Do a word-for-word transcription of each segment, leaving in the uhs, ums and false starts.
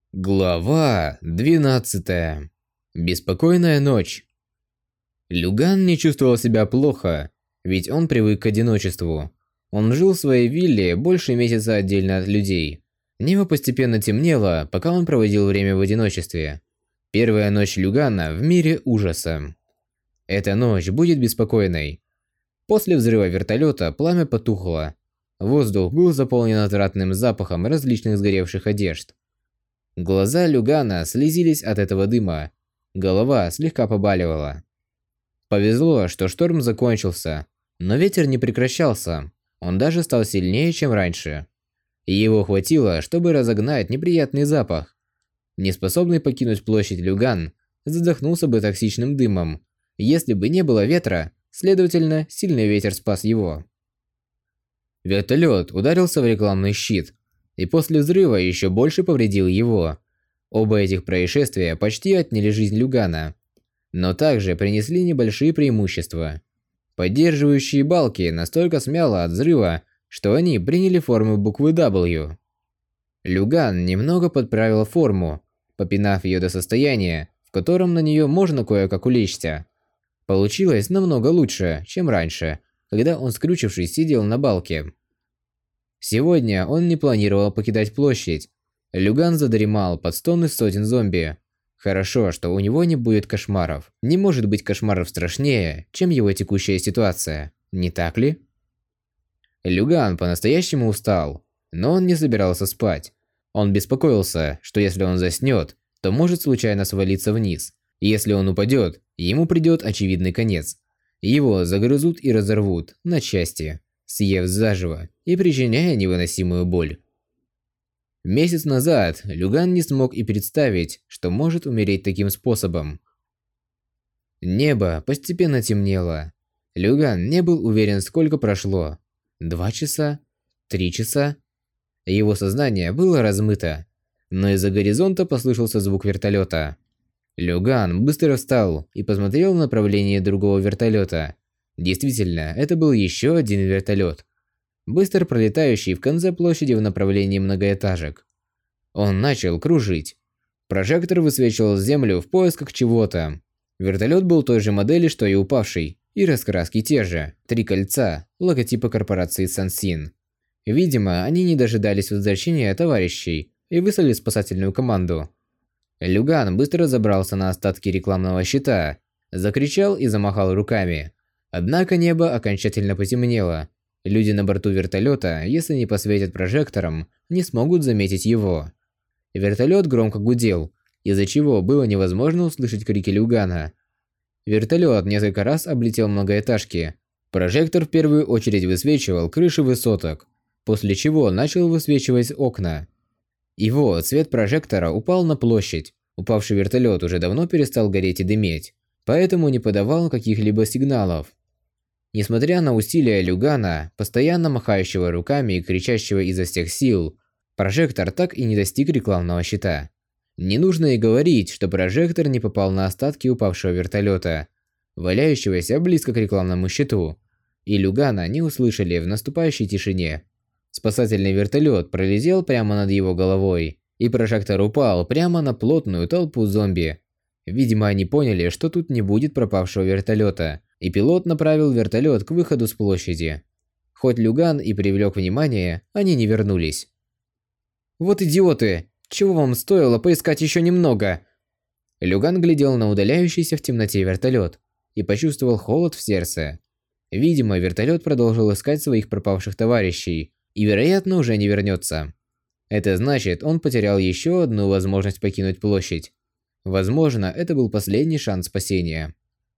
Глава двенадцатая. Беспокойная ночь. Люган не чувствовал себя плохо, ведь он привык к одиночеству. Он жил в своей вилле больше месяца отдельно от людей. Небо постепенно темнело, пока он проводил время в одиночестве. Первая ночь Люгана в мире ужаса. Эта ночь будет беспокойной. После взрыва вертолета пламя потухло. Воздух был заполнен отвратным запахом различных сгоревших одежд. Глаза Люгана слезились от этого дыма. Голова слегка побаливала. Повезло, что шторм закончился, но ветер не прекращался. Он даже стал сильнее, чем раньше. И его хватило, чтобы разогнать неприятный запах. Неспособный покинуть площадь Люган задохнулся бы токсичным дымом, если бы не было ветра, следовательно, сильный ветер спас его. Вертолет ударился в рекламный щит, и после взрыва еще больше повредил его. Оба этих происшествия почти отняли жизнь Люгана, но также принесли небольшие преимущества. Поддерживающие балки настолько смяло от взрыва, что они приняли форму буквы W. Люган немного подправил форму, попинав ее до состояния, в котором на нее можно кое-как улечься. Получилось намного лучше, чем раньше, когда он, скрючившись, сидел на балке. Сегодня он не планировал покидать площадь. Люган задремал под стоны сотен зомби. Хорошо, что у него не будет кошмаров. Не может быть кошмаров страшнее, чем его текущая ситуация, не так ли? Люган по-настоящему устал, но он не собирался спать. Он беспокоился, что если он заснет, то может случайно свалиться вниз. Если он упадет, ему придет очевидный конец. Его загрызут и разорвут на части, съев заживо и причиняя невыносимую боль. Месяц назад Люган не смог и представить, что может умереть таким способом. Небо постепенно темнело. Люган не был уверен, сколько прошло. Два часа? Три часа? Его сознание было размыто, но из-за горизонта послышался звук вертолета. Люган быстро встал и посмотрел в направлении другого вертолета. Действительно, это был еще один вертолет, быстро пролетающий в конце площади в направлении многоэтажек. Он начал кружить. Прожектор высвечивал землю в поисках чего-то. Вертолет был той же модели, что и упавший, и раскраски те же. Три кольца, логотипа корпорации Сансин. Видимо, они не дожидались возвращения товарищей и выслали спасательную команду. Люган быстро забрался на остатки рекламного щита, закричал и замахал руками. Однако небо окончательно потемнело. Люди на борту вертолета, если не посветят прожектором, не смогут заметить его. Вертолет громко гудел, из-за чего было невозможно услышать крики Люгана. Вертолет несколько раз облетел многоэтажки. Прожектор в первую очередь высвечивал крыши высоток, после чего начал высвечивать окна. Его цвет прожектора упал на площадь. Упавший вертолет уже давно перестал гореть и дыметь, поэтому не подавал каких-либо сигналов. Несмотря на усилия Люгана, постоянно махающего руками и кричащего изо всех сил, прожектор так и не достиг рекламного щита. Не нужно и говорить, что прожектор не попал на остатки упавшего вертолета, валяющегося близко к рекламному щиту, и Люгана не услышали в наступающей тишине. Спасательный вертолет пролетел прямо над его головой, и прожектор упал прямо на плотную толпу зомби. Видимо, они поняли, что тут не будет пропавшего вертолета, и пилот направил вертолет к выходу с площади. Хоть Люган и привлек внимание, они не вернулись. «Вот идиоты! Чего вам стоило поискать еще немного?» Люган глядел на удаляющийся в темноте вертолет и почувствовал холод в сердце. Видимо, вертолет продолжил искать своих пропавших товарищей и, вероятно, уже не вернется. Это значит, он потерял еще одну возможность покинуть площадь. Возможно, это был последний шанс спасения.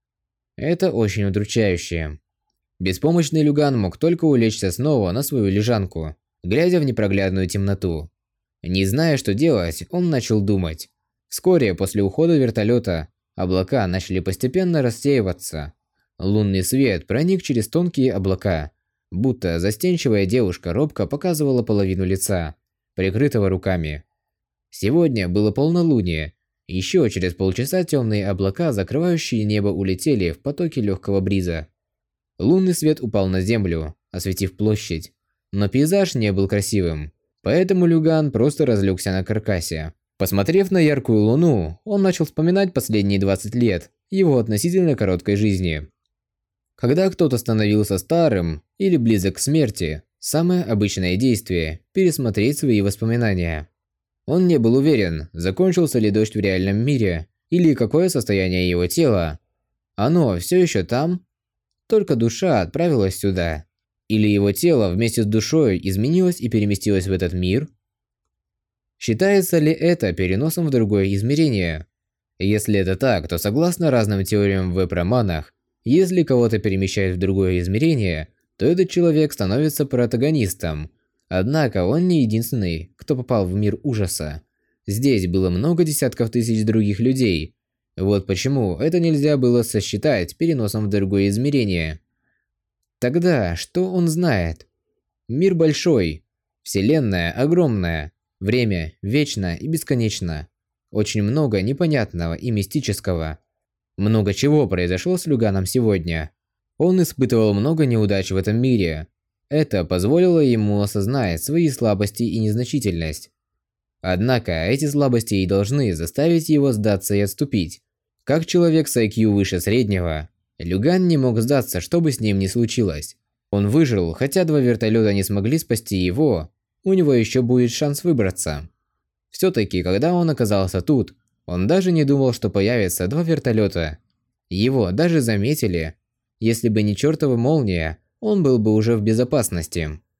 Это очень удручающе. Беспомощный Люган мог только улечься снова на свою лежанку, глядя в непроглядную темноту. Не зная, что делать, он начал думать. Вскоре после ухода вертолета облака начали постепенно рассеиваться. Лунный свет проник через тонкие облака, будто застенчивая девушка робко показывала половину лица, прикрытого руками. Сегодня было полнолуние. Еще через полчаса темные облака, закрывающие небо, улетели в потоке легкого бриза. Лунный свет упал на землю, осветив площадь, но пейзаж не был красивым. Поэтому Люган просто разлегся на каркасе, Посмотрев на яркую луну, он начал вспоминать последние двадцать лет его относительно короткой жизни. Когда кто-то становился старым или близок к смерти, самое обычное действие – пересмотреть свои воспоминания. Он не был уверен, закончился ли дождь в реальном мире, или какое состояние его тела. Оно все еще там? Только душа отправилась сюда. Или его тело вместе с душой изменилось и переместилось в этот мир? Считается ли это переносом в другое измерение? Если это так, то согласно разным теориям в веб-романах, если кого-то перемещают в другое измерение, то этот человек становится протагонистом. Однако он не единственный, кто попал в мир ужаса. Здесь было много десятков тысяч других людей. Вот почему это нельзя было сосчитать переносом в другое измерение. Тогда что он знает? Мир большой, вселенная огромная, время вечно и бесконечно. Очень много непонятного и мистического. Много чего произошло с Люганом сегодня. Он испытывал много неудач в этом мире. Это позволило ему осознать свои слабости и незначительность. Однако эти слабости и должны заставить его сдаться и отступить. Как человек с ай кью выше среднего, Люган не мог сдаться, что бы с ним ни случилось. Он выжил, хотя два вертолета не смогли спасти его, у него еще будет шанс выбраться. Все-таки, когда он оказался тут, он даже не думал, что появятся два вертолета. Его даже заметили. Если бы не чертова молния, он был бы уже в безопасности.